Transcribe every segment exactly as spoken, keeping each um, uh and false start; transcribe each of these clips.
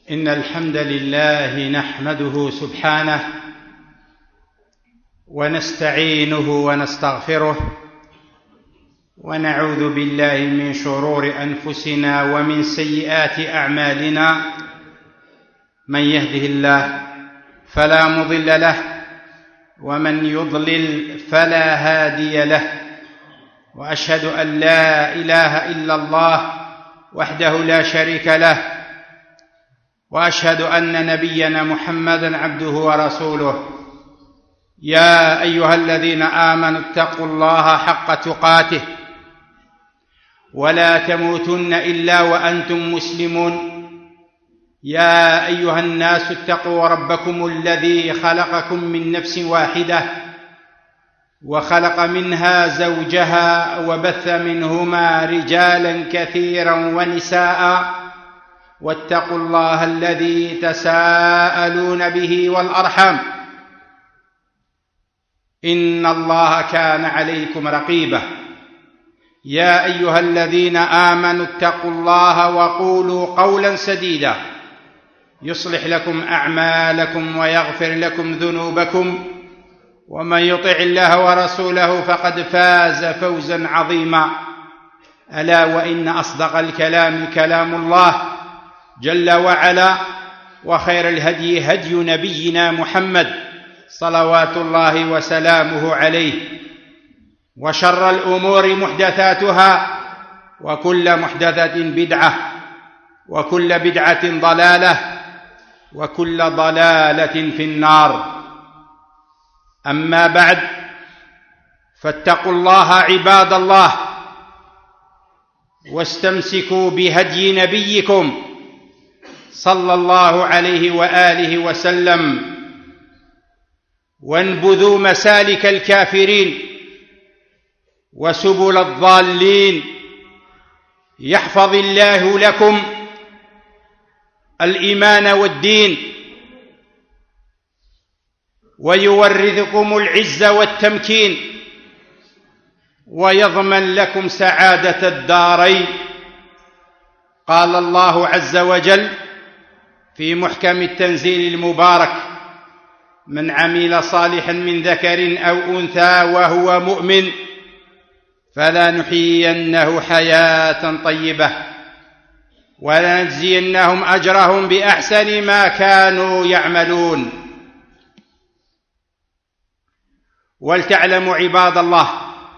إن الحمد لله نحمده سبحانه ونستعينه ونستغفره ونعوذ بالله من شرور أنفسنا ومن سيئات أعمالنا. من يهده الله فلا مضل له ومن يضلل فلا هادي له، وأشهد أن لا إله إلا الله وحده لا شريك له، وأشهد أن نبينا محمدًا عبده ورسوله. يا أيها الذين آمنوا اتقوا الله حق تقاته ولا تموتن إلا وأنتم مسلمون. يا أيها الناس اتقوا ربكم الذي خلقكم من نفس واحدة وخلق منها زوجها وبث منهما رجالا كثيرا ونساء، واتقوا الله الذي تساءلون به والأرحام إن الله كان عليكم رقيبا. يا أيها الذين آمنوا اتقوا الله وقولوا قولا سديدا يصلح لكم أعمالكم ويغفر لكم ذنوبكم، ومن يطع الله ورسوله فقد فاز فوزا عظيما. ألا وإن أصدق الكلام كلام الله جل وعلا، وخير الهدي هدي نبينا محمد صلوات الله وسلامه عليه، وشر الأمور محدثاتها، وكل محدثة بدعة، وكل بدعة ضلالة، وكل ضلالة في النار. أما بعد، فاتقوا الله عباد الله، واستمسكوا بهدي نبيكم صلى الله عليه وآله وسلم، وانبذوا مسالك الكافرين وسبل الضالين. يحفظ الله لكم الإيمان والدين، ويورثكم العز والتمكين، ويضمن لكم سعادة الدارين. قال الله عز وجل في محكم التنزيل المبارك: من عمل صالحا من ذكر أو أنثى وهو مؤمن فلنحيينه حياة طيبة ولنجزينهم أجرهم بأحسن ما كانوا يعملون. ولتعلموا عباد الله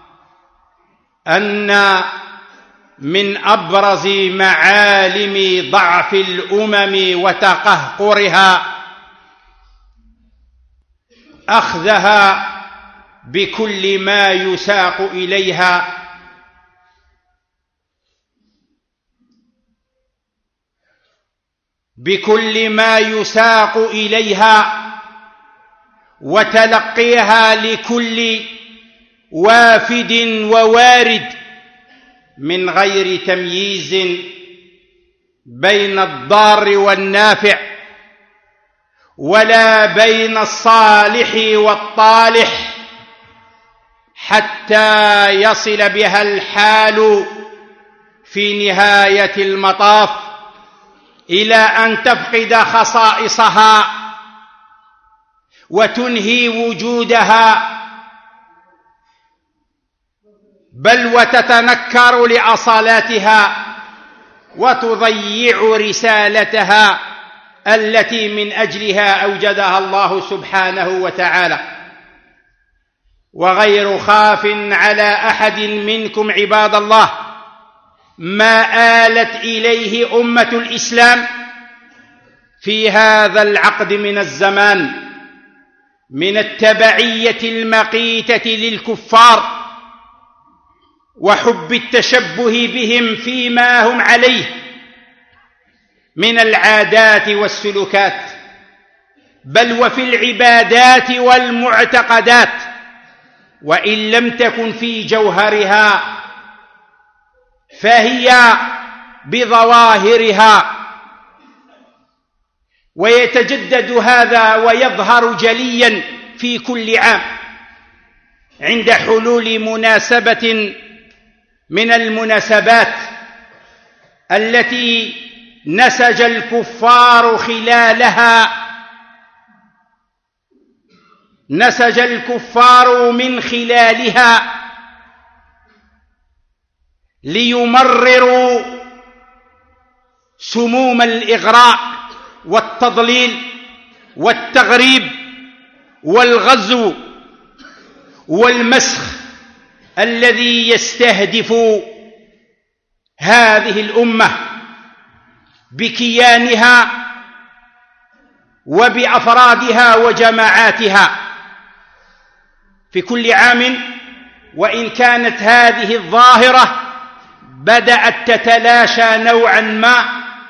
أن من أبرز معالم ضعف الأمم وتقهقرها أخذها بكل ما يساق إليها بكل ما يساق إليها وتلقيها لكل وافد ووارد من غير تمييز بين الضار والنافع، ولا بين الصالح والطالح، حتى يصل بها الحال في نهاية المطاف إلى أن تفقد خصائصها وتنهي وجودها، بل وتتنكر لأصالاتها وتضيع رسالتها التي من أجلها أوجدها الله سبحانه وتعالى. وغير خاف على أحد منكم عباد الله ما آلت إليه أمة الإسلام في هذا العقد من الزمان من التبعية المقيتة للكفار وحب التشبه بهم فيما هم عليه من العادات والسلوكات، بل وفي العبادات والمعتقدات، وإن لم تكن في جوهرها فهي بظواهرها. ويتجدد هذا ويظهر جليا في كل عام عند حلول مناسبة من المناسبات التي نسج الكفار خلالها نسج الكفار من خلالها ليمرروا سموم الإغراء والتضليل والتغريب والغزو والمسخ الذي يستهدف هذه الأمة بكيانها وبأفرادها وجماعاتها في كل عام. وإن كانت هذه الظاهرة بدأت تتلاشى نوعا ما،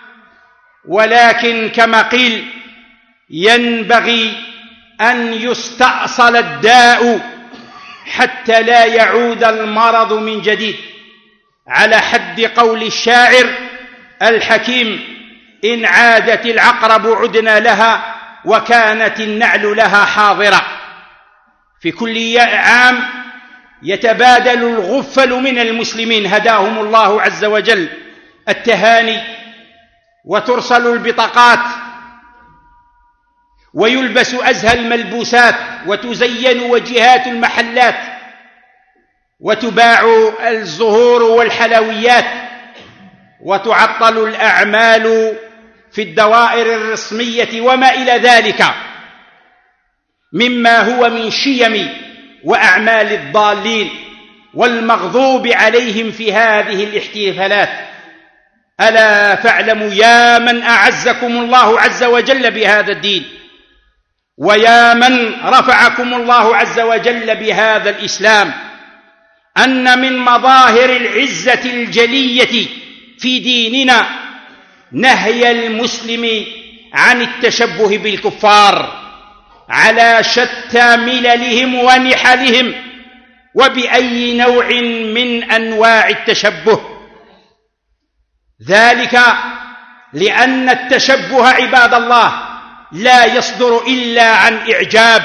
ولكن كما قيل ينبغي أن يستأصل الداء حتى لا يعود المرض من جديد، على حد قول الشاعر الحكيم: إن عادت العقرب عدنا لها وكانت النعل لها حاضرة. في كل عام يتبادل الغفل من المسلمين هداهم الله عز وجل التهاني، وترسل البطاقات، ويلبس أزهى الملبوسات، وتزين وجهات المحلات، وتباع الزهور والحلويات، وتعطل الأعمال في الدوائر الرسمية وما إلى ذلك مما هو من شيم وأعمال الضالين والمغضوب عليهم في هذه الاحتفالات. ألا فاعلموا يا من أعزكم الله عز وجل بهذا الدين، ويا من رفعكم الله عز وجل بهذا الإسلام، أن من مظاهر العزة الجلية في ديننا نهي المسلم عن التشبه بالكفار على شتى مللهم ونحلهم وبأي نوع من أنواع التشبه. ذلك لأن التشبه عباد الله لا يصدر إلا عن إعجاب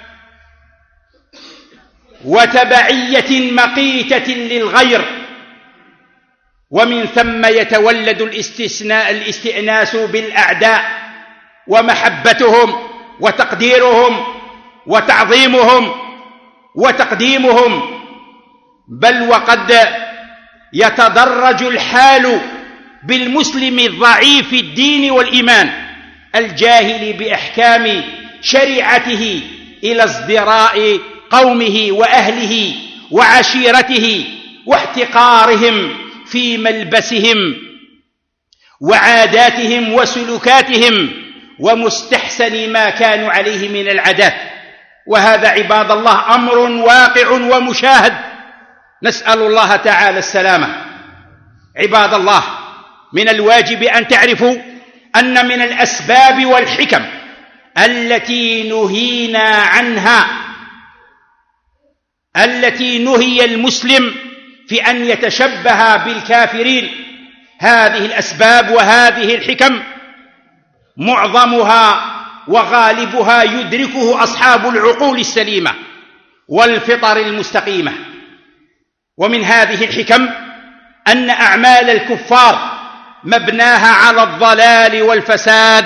وتبعية مقيتة للغير، ومن ثم يتولد الاستثناء الاستئناس بالأعداء ومحبتهم وتقديرهم وتعظيمهم وتقديمهم، بل وقد يتدرج الحال بالمسلم الضعيف الدين والإيمان الجاهل بأحكام شريعته إلى ازدراء قومه وأهله وعشيرته واحتقارهم في ملبسهم وعاداتهم وسلوكاتهم ومستحسن ما كانوا عليه من العادات. وهذا عباد الله أمر واقع ومشاهد، نسأل الله تعالى السلامة. عباد الله، من الواجب أن تعرفوا أن من الأسباب والحكم التي نهينا عنها التي نهي المسلم في أن يتشبه بالكافرين هذه الأسباب وهذه الحكم معظمها وغالبها يدركه أصحاب العقول السليمة والفطر المستقيمة. ومن هذه الحكم أن أعمال الكفار مبناها على الضلال والفساد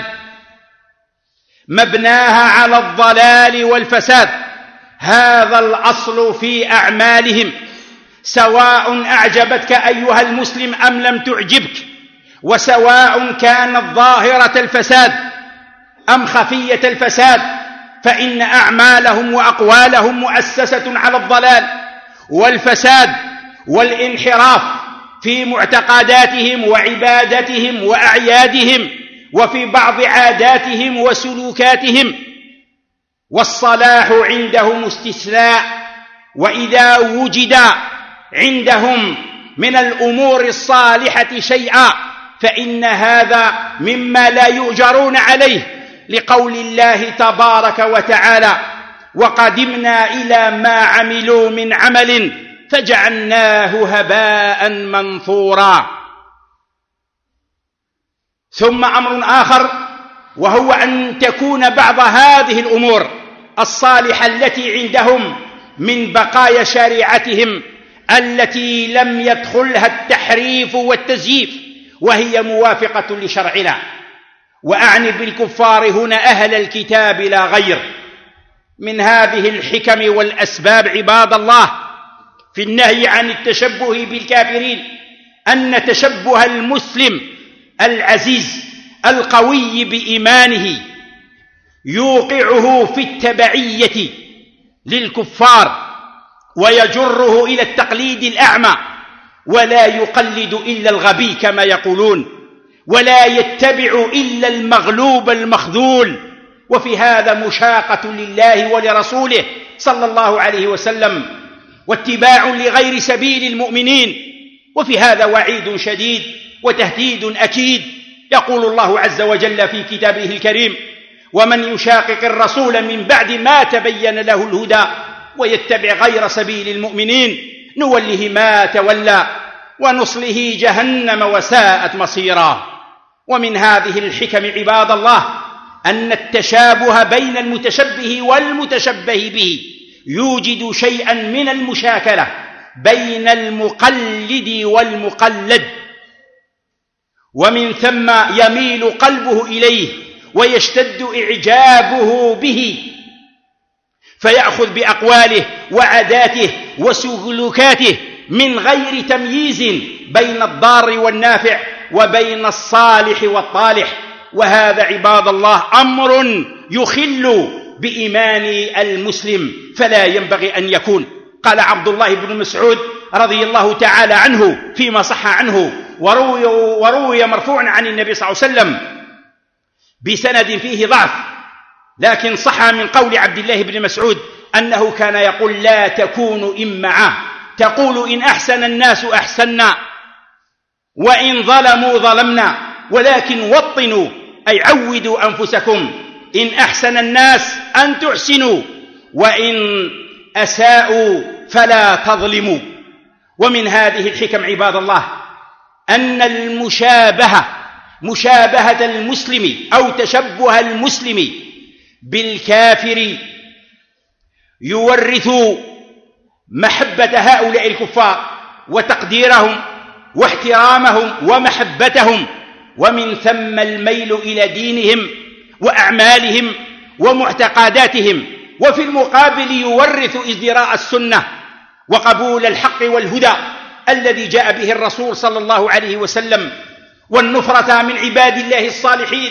مبناها على الضلال والفساد هذا الأصل في أعمالهم، سواء أعجبتك أيها المسلم أم لم تعجبك، وسواء كانت ظاهرة الفساد أم خفية الفساد، فإن أعمالهم وأقوالهم مؤسسة على الضلال والفساد والانحراف في معتقداتهم وعبادتهم وأعيادهم وفي بعض عاداتهم وسلوكاتهم. والصلاح عندهم استثناء، وإذا وجد عندهم من الأمور الصالحة شيئا فإن هذا مما لا يؤجرون عليه، لقول الله تبارك وتعالى: وقدمنا إلى ما عملوا من عمل فجعلناه هباء منثورا. ثم أمر آخر، وهو أن تكون بعض هذه الأمور الصالحة التي عندهم من بقايا شريعتهم التي لم يدخلها التحريف والتزييف وهي موافقة لشرعنا. وأعني بالكفار هنا أهل الكتاب لا غير. من هذه الحكم والأسباب عباد الله في النهي عن التشبه بالكافرين أن تشبه المسلم العزيز القوي بإيمانه يوقعه في التبعية للكفار ويجره إلى التقليد الأعمى، ولا يقلد إلا الغبي كما يقولون، ولا يتبع إلا المغلوب المخذول. وفي هذا مشاقة لله ولرسوله صلى الله عليه وسلم، واتباع لغير سبيل المؤمنين. وفي هذا وعيد شديد وتهديد أكيد. يقول الله عز وجل في كتابه الكريم: ومن يشاقق الرسول من بعد ما تبين له الهدى ويتبع غير سبيل المؤمنين نوله ما تولى ونصله جهنم وساءت مصيرا. ومن هذه الحكم عباد الله أن التشابه بين المتشبه والمتشبه به يوجد شيئا من المشاكلة بين المقلد والمقلد، ومن ثم يميل قلبه إليه ويشتد إعجابه به، فيأخذ بأقواله وعاداته وسلوكاته من غير تمييز بين الضار والنافع وبين الصالح والطالح. وهذا عباد الله أمر يخل بإيمان المسلم، فلا ينبغي أن يكون. قال عبد الله بن مسعود رضي الله تعالى عنه فيما صح عنه وروي, وروي مرفوعا عن النبي صلى الله عليه وسلم بسند فيه ضعف، لكن صح من قول عبد الله بن مسعود أنه كان يقول: لا تكونوا إمعة، تقول إن أحسن الناس أحسنا وإن ظلموا ظلمنا، ولكن وطنوا أي عودوا أنفسكم إن أحسن الناس أن تحسنوا وإن أساءوا فلا تظلموا. ومن هذه الحكم عباد الله أن المشابهة مشابهة المسلم أو تشبه المسلم بالكافر يورث محبة هؤلاء الكفار وتقديرهم واحترامهم ومحبتهم، ومن ثم الميل إلى دينهم وأعمالهم ومعتقداتهم. وفي المقابل يورث ازدراء السنة وقبول الحق والهدى الذي جاء به الرسول صلى الله عليه وسلم، والنفرة من عباد الله الصالحين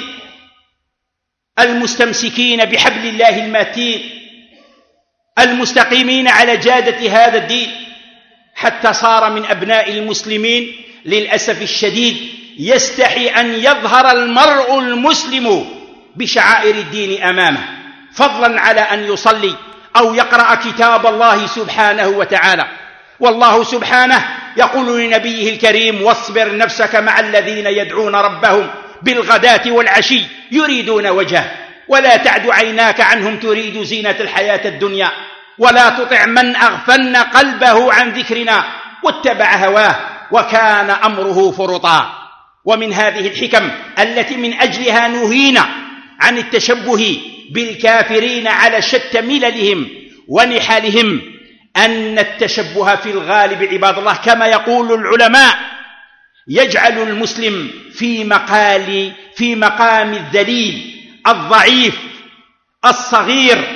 المستمسكين بحبل الله المتين المستقيمين على جادة هذا الدين، حتى صار من أبناء المسلمين للأسف الشديد يستحي أن يظهر المرء المسلم بشعائر الدين أمامه، فضلا على أن يصلي أو يقرأ كتاب الله سبحانه وتعالى. والله سبحانه يقول لنبيه الكريم: واصبر نفسك مع الذين يدعون ربهم بالغداة والعشي يريدون وجهه ولا تعد عيناك عنهم تريد زينة الحياة الدنيا ولا تطع من أغفلنا قلبه عن ذكرنا واتبع هواه وكان أمره فرطا. ومن هذه الحكم التي من أجلها نهينا عن التشبه بالكافرين على شتى مللهم ونحالهم أن التشبه في الغالب عباد الله كما يقول العلماء يجعل المسلم في مقال في مقام الذليل الضعيف الصغير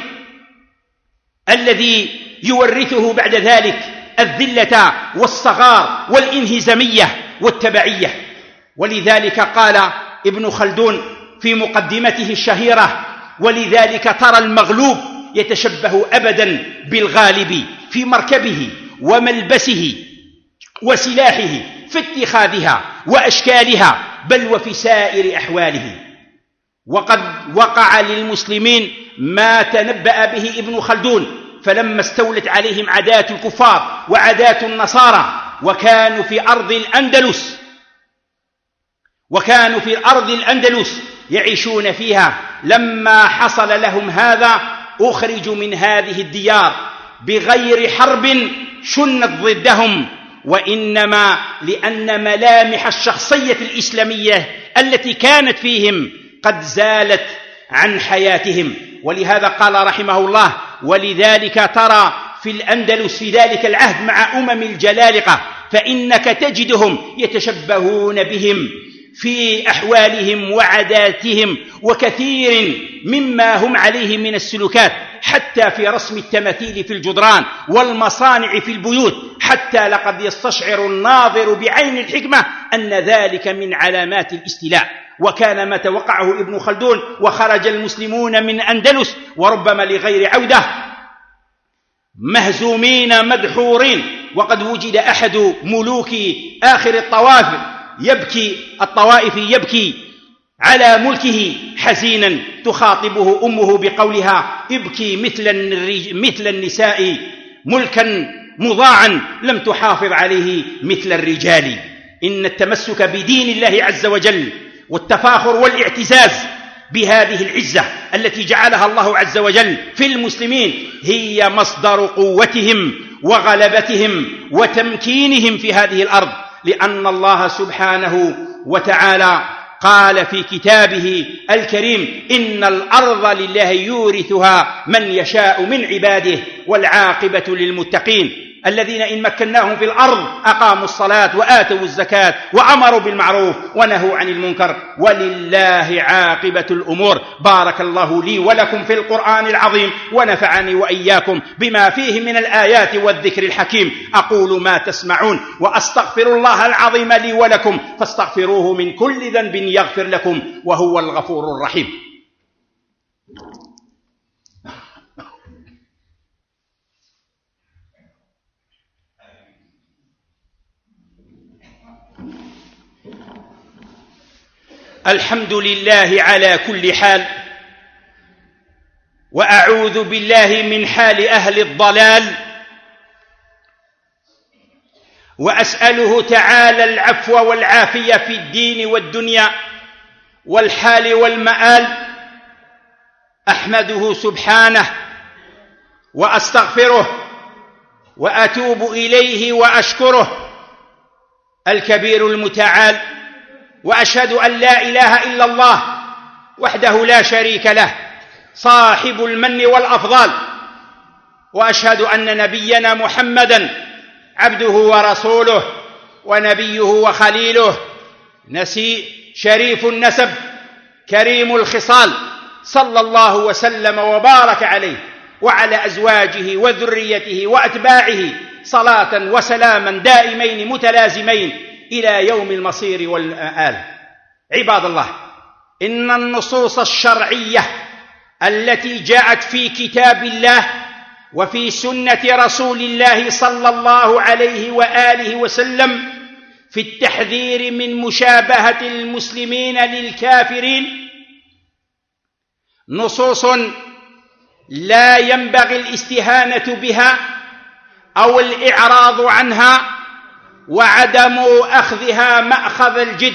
الذي يورثه بعد ذلك الذلة والصغار والانهزامية والتبعية. ولذلك قال ابن خلدون في مقدمته الشهيرة: ولذلك ترى المغلوب يتشبه أبدا بالغالب في مركبه وملبسه وسلاحه في اتخاذها وأشكالها بل وفي سائر أحواله. وقد وقع للمسلمين ما تنبأ به ابن خلدون، فلما استولت عليهم عادات الكفار وعادات النصارى وكانوا في أرض الأندلس وكانوا في أرض الأندلس يعيشون فيها، لما حصل لهم هذا أخرجوا من هذه الديار بغير حرب شنت ضدهم، وإنما لأن ملامح الشخصية الإسلامية التي كانت فيهم قد زالت عن حياتهم. ولهذا قال رحمه الله: ولذلك ترى في الأندلس في ذلك العهد مع أمم الجلالقة فإنك تجدهم يتشبهون بهم في أحوالهم وعاداتهم وكثير مما هم عليه من السلوكات، حتى في رسم التماثيل في الجدران والمصانع في البيوت، حتى لقد يستشعر الناظر بعين الحكمة أن ذلك من علامات الاستيلاء. وكان ما توقعه ابن خلدون وخرج المسلمون من أندلس وربما لغير عودة مهزومين مدحورين، وقد وجد أحد ملوك آخر الطواف يبكي الطوائف يبكي على ملكه حزينا، تخاطبه أمه بقولها: ابكي مثل, مثل النساء ملكا مضاعا لم تحافظ عليه مثل الرجال. إن التمسك بدين الله عز وجل والتفاخر والاعتزاز بهذه العزة التي جعلها الله عز وجل في المسلمين هي مصدر قوتهم وغلبتهم وتمكينهم في هذه الأرض، لأن الله سبحانه وتعالى قال في كتابه الكريم: إن الأرض لله يورثها من يشاء من عباده والعاقبة للمتقين الذين إن مكناهم في الأرض أقاموا الصلاة وآتوا الزكاة وأمروا بالمعروف ونهوا عن المنكر ولله عاقبة الأمور. بارك الله لي ولكم في القرآن العظيم ونفعني وإياكم بما فيه من الآيات والذكر الحكيم. أقول ما تسمعون وأستغفر الله العظيم لي ولكم فاستغفروه من كل ذنب يغفر لكم وهو الغفور الرحيم. الحمد لله على كل حال، وأعوذ بالله من حال أهل الضلال، وأسأله تعالى العفو والعافية في الدين والدنيا والحال والمآل. أحمده سبحانه وأستغفره وأتوب إليه وأشكره الكبير المتعال، وأشهد أن لا إله إلا الله وحده لا شريك له صاحب المن والأفضال، وأشهد أن نبينا محمدًا عبده ورسوله ونبيه وخليله، نسي شريف النسب كريم الخصال، صلى الله وسلم وبارك عليه وعلى أزواجه وذريته وأتباعه صلاة وسلاما دائمين متلازمين إلى يوم المصير والآل. عباد الله، إن النصوص الشرعية التي جاءت في كتاب الله وفي سنة رسول الله صلى الله عليه وآله وسلم في التحذير من مشابهة المسلمين للكافرين نصوص لا ينبغي الاستهانة بها أو الإعراض عنها وعدم أخذها مأخذ الجد،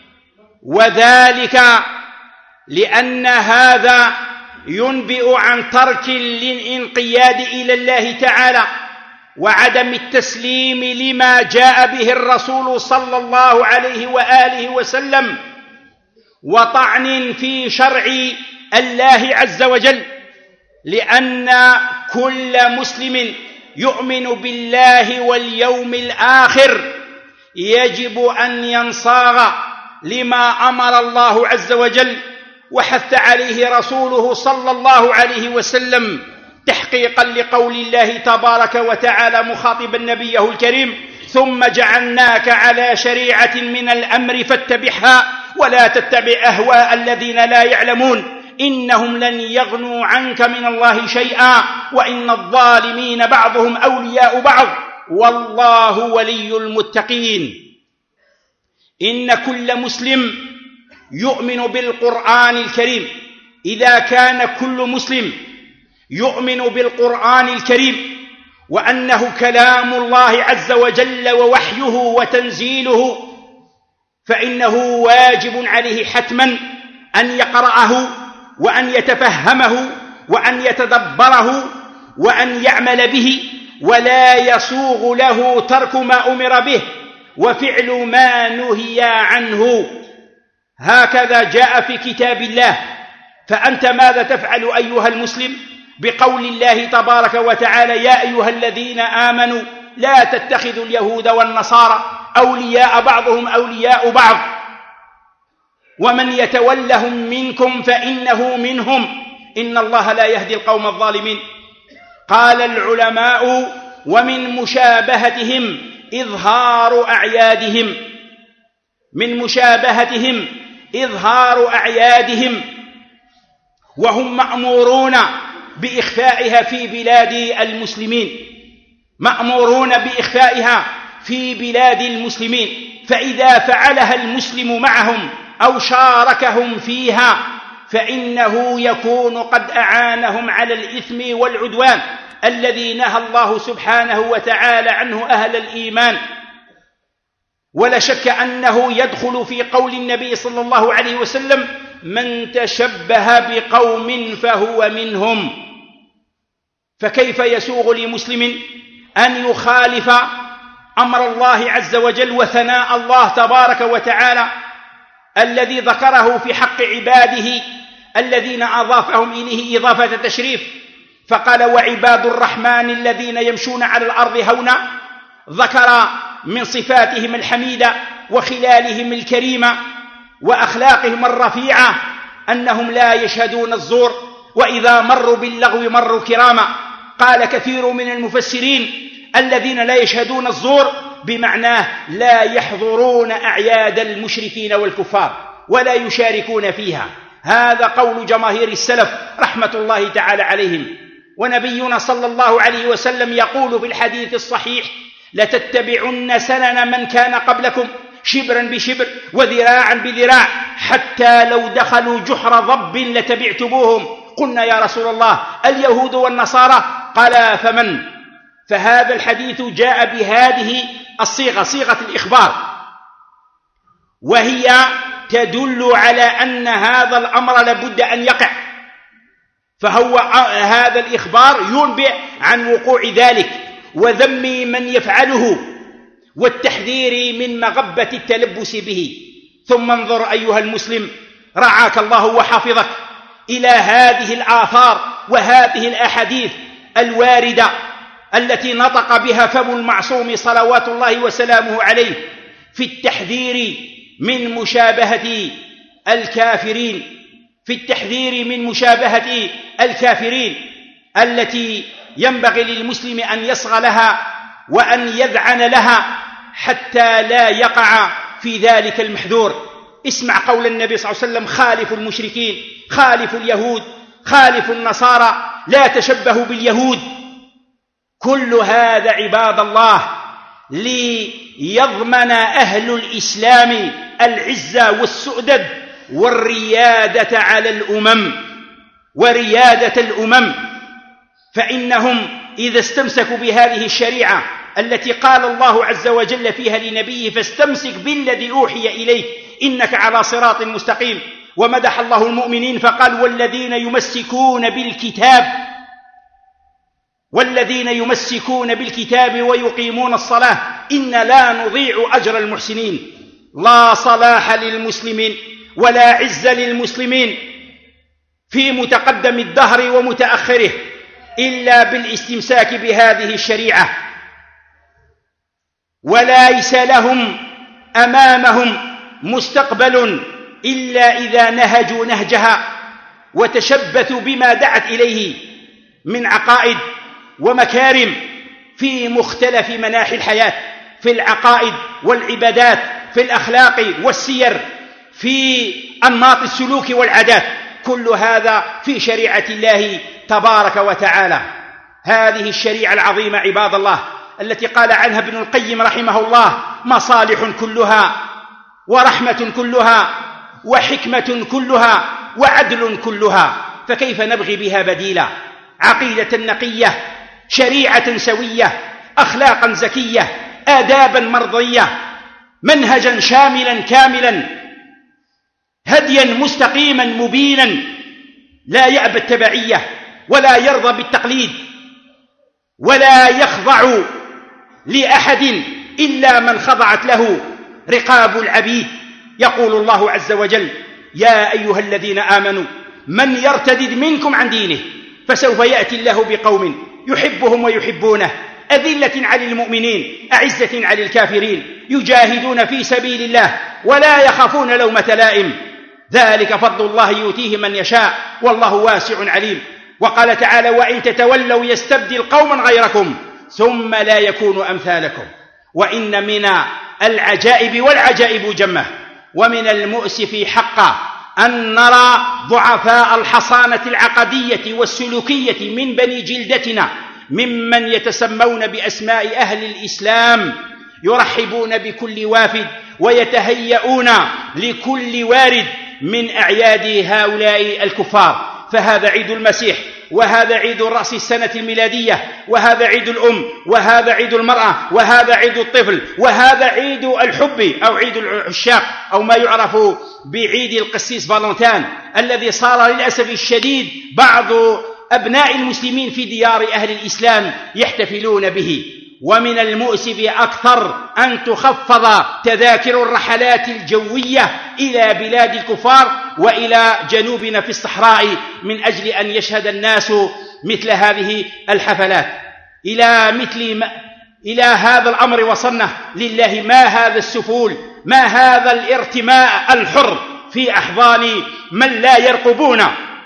وذلك لأن هذا ينبئ عن ترك الانقياد إلى الله تعالى وعدم التسليم لما جاء به الرسول صلى الله عليه وآله وسلم، وطعن في شرع الله عز وجل، لأن كل مسلم يؤمن بالله واليوم الآخر يجب أن ينصاغ لما أمر الله عز وجل وحث عليه رسوله صلى الله عليه وسلم، تحقيقا لقول الله تبارك وتعالى مخاطبا نبيه الكريم: ثم جعلناك على شريعة من الأمر فاتبعها ولا تتبع أهواء الذين لا يعلمون إنهم لن يغنوا عنك من الله شيئا وإن الظالمين بعضهم أولياء بعض والله ولي المتقين. إن كل مسلم يؤمن بالقرآن الكريم، إذا كان كل مسلم يؤمن بالقرآن الكريم وأنه كلام الله عز وجل ووحيه وتنزيله، فإنه واجب عليه حتما أن يقرأه وأن يتفهمه وأن يتدبره وأن يعمل به، ولا يسوغ له ترك ما أمر به وفعل ما نهي عنه. هكذا جاء في كتاب الله. فأنت ماذا تفعل أيها المسلم بقول الله تبارك وتعالى: يا أيها الذين آمنوا لا تتخذوا اليهود والنصارى أولياء بعضهم أولياء بعض ومن يتولهم منكم فإنه منهم إن الله لا يهدي القوم الظالمين. قال العلماء ومن مشابهتهم إظهار أعيادهم، من مشابهتهم إظهار أعيادهم، وهم مأمورون بإخفائها في بلاد المسلمين، مأمورون بإخفائها في بلاد المسلمين، فإذا فعلها المسلم معهم أو شاركهم فيها فإنه يكون قد أعانهم على الإثم والعدوان الذي نهى الله سبحانه وتعالى عنه أهل الإيمان. ولا شك أنه يدخل في قول النبي صلى الله عليه وسلم: من تشبه بقوم فهو منهم. فكيف يسوغ لمسلم أن يخالف أمر الله عز وجل وثناء الله تبارك وتعالى الذي ذكره في حق عباده الذين أضافهم إليه إضافة تشريف، فقال: وعباد الرحمن الذين يمشون على الأرض هونا، ذكر من صفاتهم الحميدة وخلالهم الكريمة وأخلاقهم الرفيعة أنهم لا يشهدون الزور، وإذا مروا باللغو مروا كراما. قال كثير من المفسرين: الذين لا يشهدون الزور بمعناه لا يحضرون أعياد المشركين والكفار ولا يشاركون فيها. هذا قول جماهير السلف رحمة الله تعالى عليهم. ونبينا صلى الله عليه وسلم يقول في الحديث الصحيح: لتتبعن سنن من كان قبلكم شبرا بشبر وذراعا بذراع حتى لو دخلوا جحر ضب لتبعتموهم. قلنا: يا رسول الله اليهود والنصارى؟ قال: فمن؟ فهذا الحديث جاء بهذه الصيغة، صيغة الإخبار، وهي تدل على أن هذا الأمر لابد أن يقع، فهو هذا الإخبار ينبئ عن وقوع ذلك وذم من يفعله والتحذير من مغبة التلبس به. ثم انظر أيها المسلم رعاك الله وحفظك إلى هذه الآثار وهذه الأحاديث الواردة التي نطق بها فم المعصوم صلوات الله وسلامه عليه في التحذير من مشابهة الكافرين، في التحذير من مشابهة الكافرين التي ينبغي للمسلم أن يصغى لها وأن يذعن لها حتى لا يقع في ذلك المحذور. اسمع قول النبي صلى الله عليه وسلم: خالفوا المشركين، خالفوا اليهود، خالفوا النصارى، لا تشبهوا باليهود. كل هذا عباد الله ليضمن أهل الإسلام العزة والسؤدد والريادة على الأمم وريادة الأمم، فإنهم إذا استمسكوا بهذه الشريعة التي قال الله عز وجل فيها لنبيه: فاستمسك بالذي أوحي إليك إنك على صراط مستقيم. ومدح الله المؤمنين فقال: والذين يمسكون بالكتاب والذين يمسكون بالكتاب ويقيمون الصلاة إن لا نضيع أجر المحسنين. لا صلاح للمسلمين ولا عز للمسلمين في متقدم الدهر ومتأخره إلا بالاستمساك بهذه الشريعة، وليس لهم أمامهم مستقبل إلا إذا نهجوا نهجها وتشبثوا بما دعت إليه من عقائد ومكارم في مختلف مناحي الحياة، في العقائد والعبادات، في الأخلاق والسير، في أنماط السلوك والعادات. كل هذا في شريعة الله تبارك وتعالى. هذه الشريعة العظيمة عباد الله التي قال عنها ابن القيم رحمه الله: مصالح كلها ورحمة كلها وحكمة كلها وعدل كلها، فكيف نبغي بها بديلا؟ عقيدة نقية، شريعة سوية، أخلاقا زكية، آدابا مرضية، منهجا شاملا كاملا، هديا مستقيما مبينا لا يأبى التبعية ولا يرضى بالتقليد ولا يخضع لأحد إلا من خضعت له رقاب العبيد. يقول الله عز وجل: يا أيها الذين آمنوا من يرتدد منكم عن دينه فسوف يأتي الله بقوم يحبهم ويحبونه أذلة على المؤمنين أعزة على الكافرين يجاهدون في سبيل الله ولا يخافون لومة لائم، ذلك فضل الله يؤتيه من يشاء والله واسع عليم. وقال تعالى: وإن تتولوا يستبدل قوما غيركم ثم لا يكونوا أمثالكم. وإن من العجائب والعجائب جمة، ومن المؤسف حقا أن نرى ضعفاء الحصانة العقدية والسلوكية من بني جلدتنا ممن يتسمون بأسماء أهل الإسلام يرحبون بكل وافد ويتهيئون لكل وارد من أعياد هؤلاء الكفار. فهذا عيد المسيح، وهذا عيد رأس السنة الميلادية، وهذا عيد الأم، وهذا عيد المرأة، وهذا عيد الطفل، وهذا عيد الحب أو عيد العشاق أو ما يعرف بعيد القسيس فالنتين، الذي صار للأسف الشديد بعض أبناء المسلمين في ديار أهل الإسلام يحتفلون به. ومن المؤسف أكثر أن تخفض تذاكر الرحلات الجوية إلى بلاد الكفار وإلى جنوبنا في الصحراء من أجل أن يشهد الناس مثل هذه الحفلات. إلى مثل ما إلى هذا الأمر وصلنا. لله ما هذا السفول، ما هذا الارتماء الحر في أحضان من لا يرقبون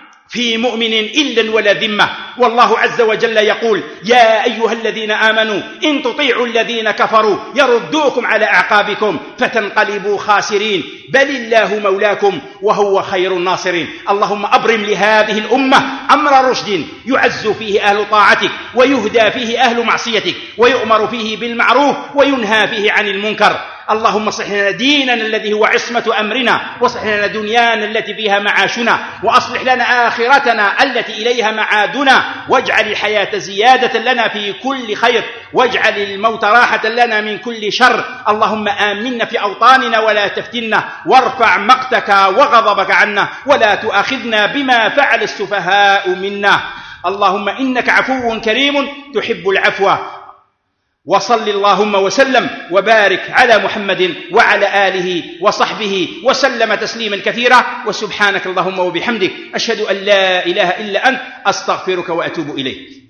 في مؤمن إلا ولا ذمة. والله عز وجل يقول: يا أيها الذين آمنوا إن تطيعوا الذين كفروا يردوكم على أعقابكم فتنقلبوا خاسرين، بل الله مولاكم وهو خير الناصرين. اللهم أبرم لهذه الأمة أمر رشد يعز فيه أهل طاعتك ويهدى فيه أهل معصيتك ويؤمر فيه بالمعروف وينهى فيه عن المنكر. اللهم اصلح لنا ديننا الذي هو عصمة أمرنا، واصلح لنا دنيانا التي فيها معاشنا، وأصلح لنا آخرتنا التي إليها معادنا، واجعل الحياة زيادة لنا في كل خير، واجعل الموت راحة لنا من كل شر. اللهم آمنا في أوطاننا ولا تفتنا، وارفع مقتك وغضبك عنا، ولا تؤاخذنا بما فعل السفهاء منا. اللهم إنك عفو كريم تحب العفو. وصل اللهم وسلم وبارك على محمد وعلى آله وصحبه وسلم تسليما كثيرا. وسبحانك اللهم وبحمدك أشهد أن لا إله إلا أنت أستغفرك وأتوب إليك.